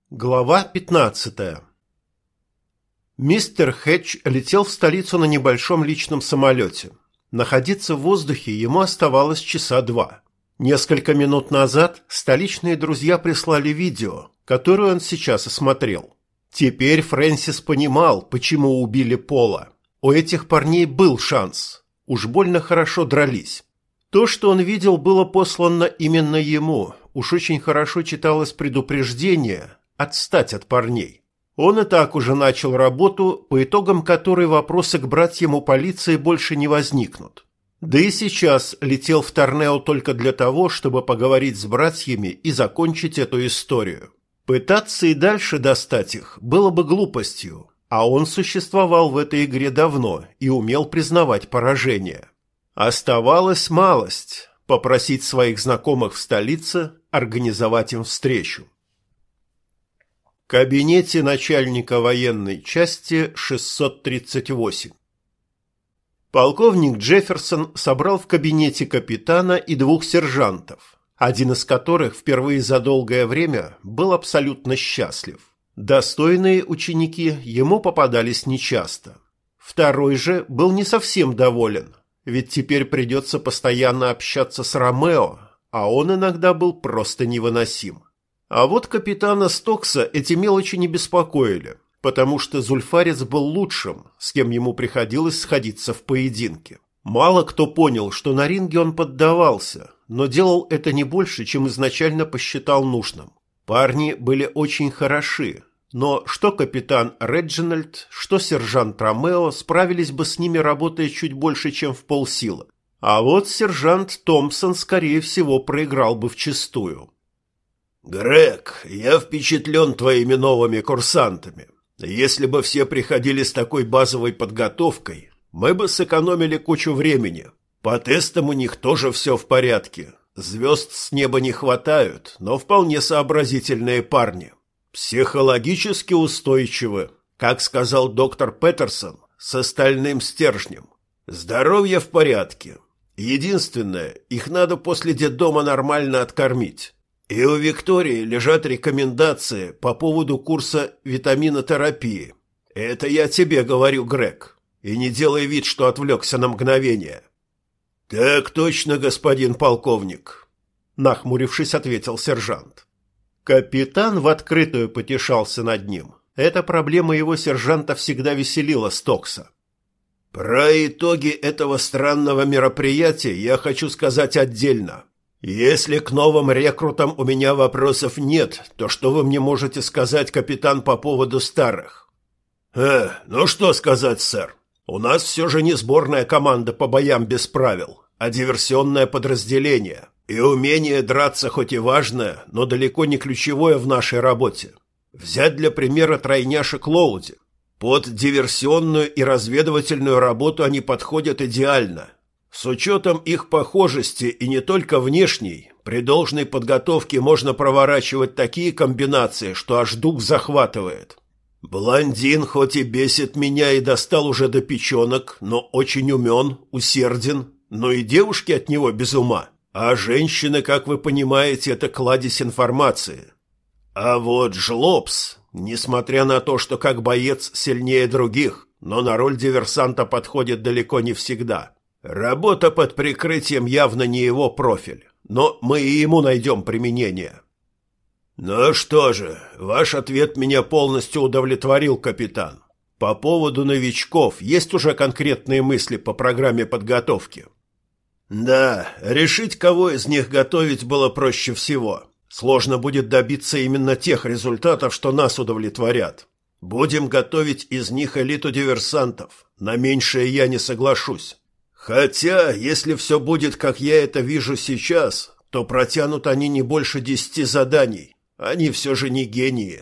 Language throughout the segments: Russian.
Глава 15. Мистер Хэтч летел в столицу на небольшом личном самолете. Находиться в воздухе ему оставалось часа два. Несколько минут назад столичные друзья прислали видео, которое он сейчас осмотрел. Теперь Фрэнсис понимал, почему убили Пола. У этих парней был шанс. Уж больно хорошо дрались. То, что он видел, было послано именно ему. Уж очень хорошо читалось предупреждение отстать от парней. Он и так уже начал работу, по итогам которой вопросы к братьям у полиции больше не возникнут. Да и сейчас летел в Торнео только для того, чтобы поговорить с братьями и закончить эту историю. Пытаться и дальше достать их было бы глупостью, а он существовал в этой игре давно и умел признавать поражение. Оставалась малость – попросить своих знакомых в столице организовать им встречу. В кабинете начальника военной части 638. Полковник Джефферсон собрал в кабинете капитана и двух сержантов, один из которых впервые за долгое время был абсолютно счастлив. Достойные ученики ему попадались нечасто. Второй же был не совсем доволен, ведь теперь придется постоянно общаться с Ромео, а он иногда был просто невыносим. А вот капитана Стокса эти мелочи не беспокоили, потому что Зульфарец был лучшим, с кем ему приходилось сходиться в поединке. Мало кто понял, что на ринге он поддавался, но делал это не больше, чем изначально посчитал нужным. Парни были очень хороши, но что капитан Реджинальд, что сержант Ромео справились бы с ними, работая чуть больше, чем в полсилы. А вот сержант Томпсон, скорее всего, проиграл бы вчистую. «Грег, я впечатлен твоими новыми курсантами. Если бы все приходили с такой базовой подготовкой, мы бы сэкономили кучу времени. По тестам у них тоже все в порядке. Звезд с неба не хватают, но вполне сообразительные парни. Психологически устойчивы, как сказал доктор Петерсон, с остальным стержнем. Здоровье в порядке. Единственное, их надо после детдома нормально откормить. И у Виктории лежат рекомендации по поводу курса витаминотерапии. Это я тебе говорю, Грег. И не делай вид, что отвлекся на мгновение. Так точно, господин полковник, нахмурившись, ответил сержант. Капитан в открытую потешался над ним. Эта проблема его сержанта всегда веселила Стокса. Про итоги этого странного мероприятия я хочу сказать отдельно. Если к новым рекрутам у меня вопросов нет, то что вы мне можете сказать, капитан, по поводу старых? Ну что сказать, сэр? У нас все же не сборная команда по боям без правил, а диверсионное подразделение. И умение драться хоть и важное, но далеко не ключевое в нашей работе. Взять для примера тройняшек Лоуди. Под диверсионную и разведывательную работу они подходят идеально. С учетом их похожести и не только внешней, при должной подготовке можно проворачивать такие комбинации, что аж дух захватывает. Блондин хоть и бесит меня и достал уже до печенок, но очень умен, усерден, но и девушки от него без ума. А женщины, как вы понимаете, это кладезь информации. А вот Жлобс, несмотря на то, что как боец сильнее других, но на роль диверсанта подходит далеко не всегда. Работа под прикрытием явно не его профиль, но мы и ему найдем применение. Ну что же, ваш ответ меня полностью удовлетворил, капитан. По поводу новичков есть уже конкретные мысли по программе подготовки? Да, решить, кого из них готовить, было проще всего. Сложно будет добиться именно тех результатов, что нас удовлетворят. Будем готовить из них элиту диверсантов. На меньшее я не соглашусь. Хотя, если все будет, как я это вижу сейчас, то протянут они не больше 10 заданий. Они все же не гении.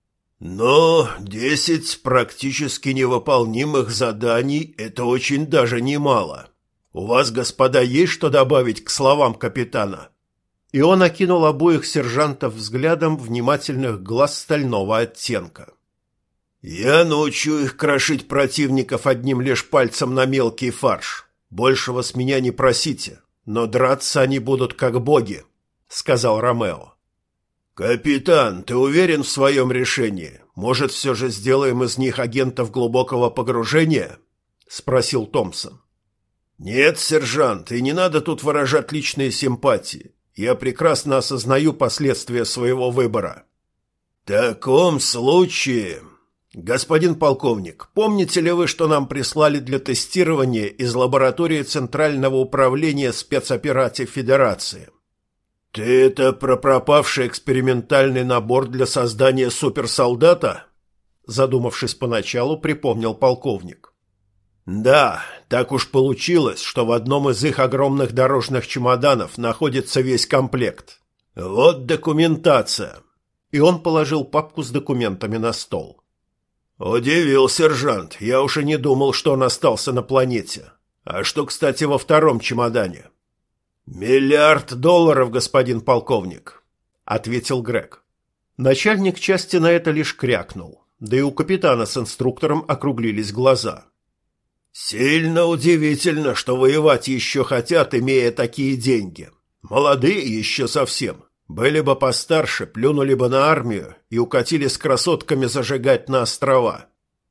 Но 10 практически невыполнимых заданий – это очень даже немало. У вас, господа, есть что добавить к словам капитана? И он окинул обоих сержантов взглядом внимательных глаз стального оттенка. Я научу их крошить противников одним лишь пальцем на мелкий фарш. Большего с меня не просите, но драться они будут как боги, сказал Ромео. «Капитан, ты уверен в своем решении? Может, все же сделаем из них агентов глубокого погружения?» – спросил Томпсон. «Нет, сержант, и не надо тут выражать личные симпатии. Я прекрасно осознаю последствия своего выбора». «В таком случае...» «Господин полковник, помните ли вы, что нам прислали для тестирования из лаборатории Центрального управления спецопераций Федерации?» «Ты это про пропавший экспериментальный набор для создания суперсолдата?» Задумавшись поначалу, припомнил полковник. «Да, так уж получилось, что в одном из их огромных дорожных чемоданов находится весь комплект. Вот документация». И он положил папку с документами на стол. «Удивил, сержант. Я уж и не думал, что он остался на планете. А что, кстати, во втором чемодане?» $1 миллиард, господин полковник», — ответил Грег. Начальник части на это лишь крякнул, да и у капитана с инструктором округлились глаза. «Сильно удивительно, что воевать еще хотят, имея такие деньги. Молодые еще совсем. Были бы постарше, плюнули бы на армию и укатили с красотками зажигать на острова».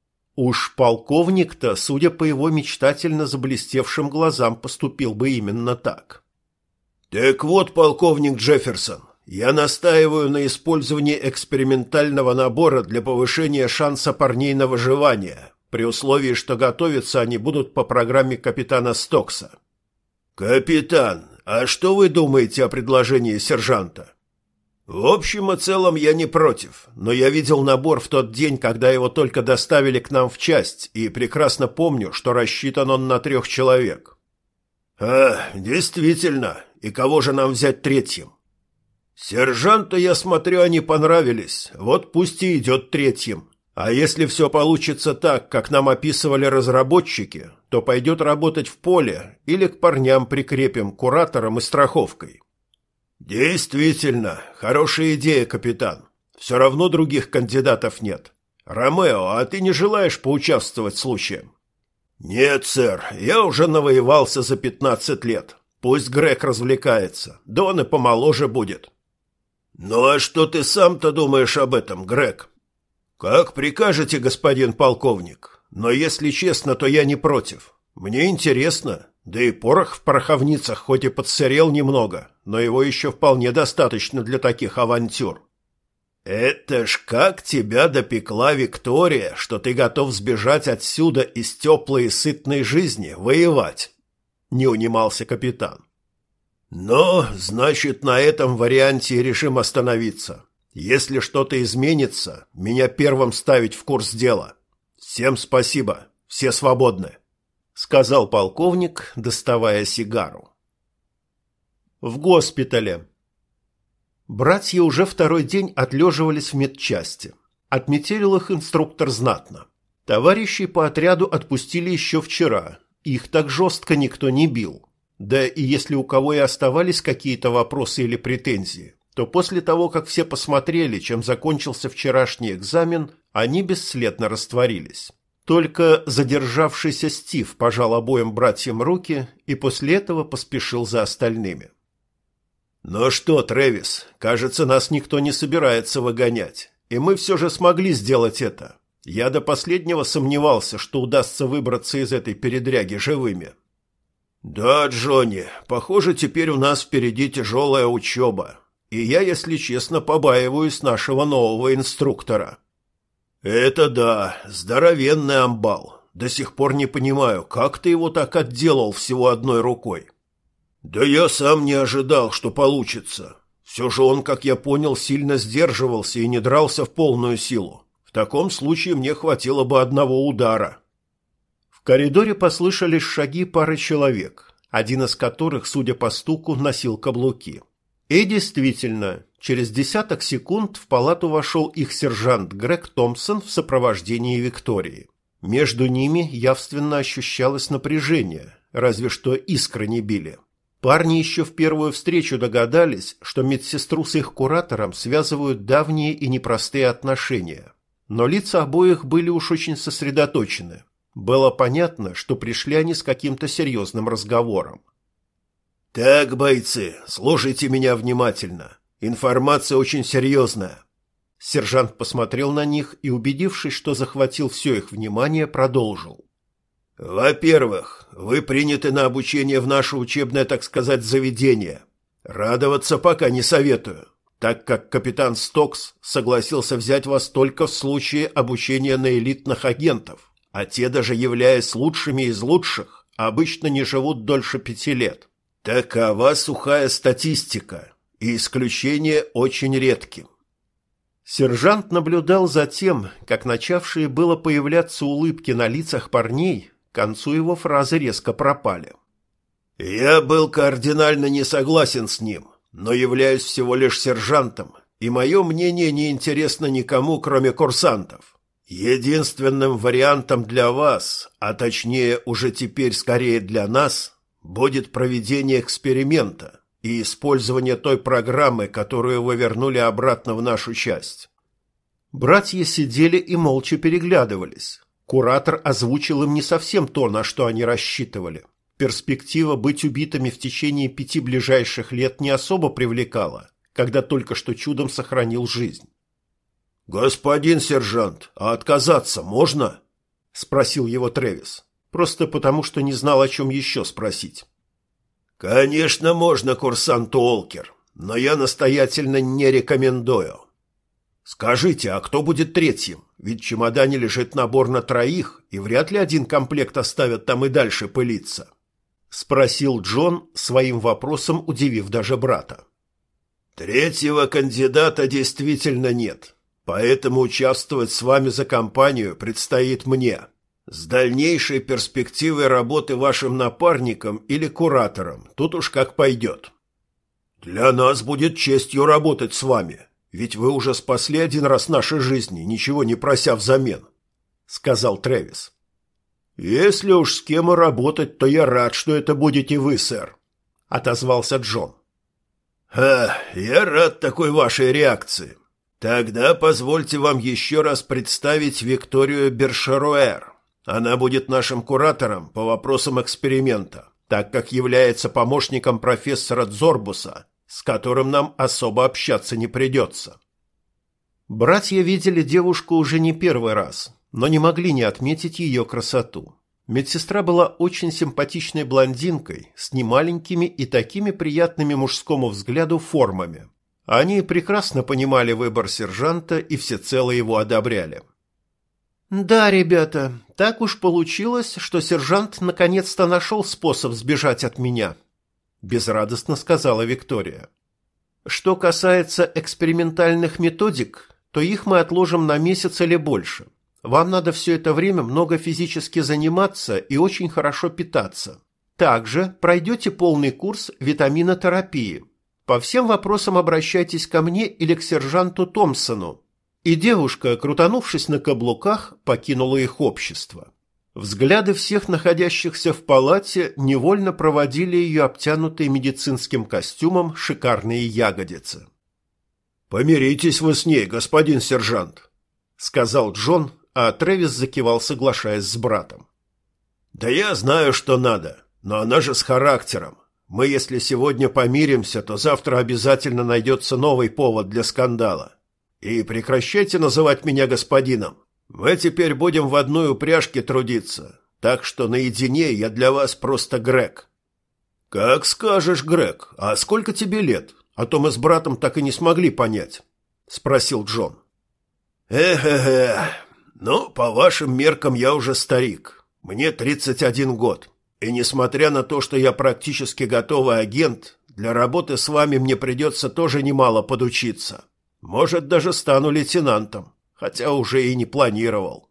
Уж полковник-то, судя по его мечтательно заблестевшим глазам, поступил бы именно так. «Так вот, полковник Джефферсон, я настаиваю на использовании экспериментального набора для повышения шанса парней на выживание, при условии, что готовиться они будут по программе капитана Стокса». «Капитан, а что вы думаете о предложении сержанта?» «В общем и целом я не против, но я видел набор в тот день, когда его только доставили к нам в часть, и прекрасно помню, что рассчитан он на 3 человек». Действительно. И кого же нам взять третьим?» «Сержанту, я смотрю, они понравились, вот пусть и идет третьим. А если все получится так, как нам описывали разработчики, то пойдет работать в поле или к парням прикрепим, куратором и страховкой». «Действительно, хорошая идея, капитан. Все равно других кандидатов нет. Ромео, а ты не желаешь поучаствовать случаем?» «Нет, сэр, я уже навоевался за 15 лет. Пусть Грег развлекается, да он и помоложе будет». «Ну а что ты сам-то думаешь об этом, Грег?» «Как прикажете, господин полковник. Но если честно, то я не против. Мне интересно, да и порох в пороховницах хоть и подсырел немного, но его еще вполне достаточно для таких авантюр». «Это ж как тебя допекла Виктория, что ты готов сбежать отсюда из теплой и сытной жизни, воевать?» — не унимался капитан. «Но, значит, на этом варианте и решим остановиться. Если что-то изменится, меня первым ставить в курс дела. Всем спасибо, все свободны», — сказал полковник, доставая сигару. В госпитале. Братья уже второй день отлеживались в медчасти. Отметелил их инструктор знатно. Товарищей по отряду отпустили еще вчера. Их так жестко никто не бил. Да и если у кого и оставались какие-то вопросы или претензии, то после того, как все посмотрели, чем закончился вчерашний экзамен, они бесследно растворились. Только задержавшийся Стив пожал обоим братьям руки и после этого поспешил за остальными. «Ну что, Трэвис, кажется, нас никто не собирается выгонять, и мы все же смогли сделать это. Я до последнего сомневался, что удастся выбраться из этой передряги живыми». «Да, Джонни, похоже, теперь у нас впереди тяжелая учеба, и я, если честно, побаиваюсь нашего нового инструктора». «Это да, здоровенный амбал. До сих пор не понимаю, как ты его так отделал всего одной рукой». «Да я сам не ожидал, что получится. Все же он, как я понял, сильно сдерживался и не дрался в полную силу. В таком случае мне хватило бы одного удара». В коридоре послышались шаги пары человек, один из которых, судя по стуку, носил каблуки. И действительно, через десяток секунд в палату вошел их сержант Грег Томпсон в сопровождении Виктории. Между ними явственно ощущалось напряжение, разве что искры не били. Парни еще в первую встречу догадались, что медсестру с их куратором связывают давние и непростые отношения. Но лица обоих были уж очень сосредоточены. Было понятно, что пришли они с каким-то серьезным разговором. «Так, бойцы, слушайте меня внимательно. Информация очень серьезная». Сержант посмотрел на них и, убедившись, что захватил все их внимание, продолжил. «Во-первых, вы приняты на обучение в наше учебное, так сказать, заведение. Радоваться пока не советую, так как капитан Стокс согласился взять вас только в случае обучения на элитных агентов, а те, даже являясь лучшими из лучших, обычно не живут дольше 5 лет. Такова сухая статистика, и исключения очень редки». Сержант наблюдал за тем, как начавшие было появляться улыбки на лицах парней, к концу его фразы резко пропали. «Я был кардинально не согласен с ним, но являюсь всего лишь сержантом, и мое мнение не интересно никому, кроме курсантов. Единственным вариантом для вас, а точнее уже теперь скорее для нас, будет проведение эксперимента и использование той программы, которую вы вернули обратно в нашу часть». Братья сидели и молча переглядывались. Куратор озвучил им не совсем то, на что они рассчитывали. Перспектива быть убитыми в течение 5 ближайших лет не особо привлекала, когда только что чудом сохранил жизнь. «Господин сержант, а отказаться можно?» – спросил его Трэвис, просто потому, что не знал, о чем еще спросить. «Конечно можно, курсант Уолкер, но я настоятельно не рекомендую. Скажите, а кто будет третьим? Ведь в чемодане лежит набор на 3, и вряд ли один комплект оставят там и дальше пылиться», — спросил Джон, своим вопросом удивив даже брата. «Третьего кандидата действительно нет, поэтому участвовать с вами за компанию предстоит мне. С дальнейшей перспективой работы вашим напарником или куратором, тут уж как пойдет. Для нас будет честью работать с вами, ведь вы уже спасли один раз наши жизни, ничего не прося взамен», — сказал Трэвис. «Если уж с кем и работать, то я рад, что это будете вы, сэр», — отозвался Джон. «Я рад такой вашей реакции. Тогда позвольте вам еще раз представить Викторию Бершеруэр. Она будет нашим куратором по вопросам эксперимента, так как является помощником профессора Дзорбуса, с которым нам особо общаться не придется». Братья видели девушку уже не первый раз, но не могли не отметить ее красоту. Медсестра была очень симпатичной блондинкой с немаленькими и такими приятными мужскому взгляду формами. Они прекрасно понимали выбор сержанта и всецело его одобряли. «Да, ребята, так уж получилось, что сержант наконец-то нашел способ сбежать от меня», – безрадостно сказала Виктория. «Что касается экспериментальных методик, то их мы отложим на месяц или больше. Вам надо все это время много физически заниматься и очень хорошо питаться. Также пройдете полный курс витаминотерапии. По всем вопросам обращайтесь ко мне или к сержанту Томпсону». И девушка, крутанувшись на каблуках, покинула их общество. Взгляды всех находящихся в палате невольно проводили ее обтянутые медицинским костюмом шикарные ягодицы. «Помиритесь вы с ней, господин сержант», — сказал Джон, а Трэвис закивал, соглашаясь с братом. «Да я знаю, что надо, но она же с характером. Мы, если сегодня помиримся, то завтра обязательно найдется новый повод для скандала. И прекращайте называть меня господином. Мы теперь будем в одной упряжке трудиться, так что наедине я для вас просто Грег». «Как скажешь, Грег. А сколько тебе лет? А то мы с братом так и не смогли понять», — спросил Джон. Ну, по вашим меркам я уже старик. Мне 31 год. И несмотря на то, что я практически готовый агент, для работы с вами мне придется тоже немало подучиться. Может, даже стану лейтенантом, хотя уже и не планировал.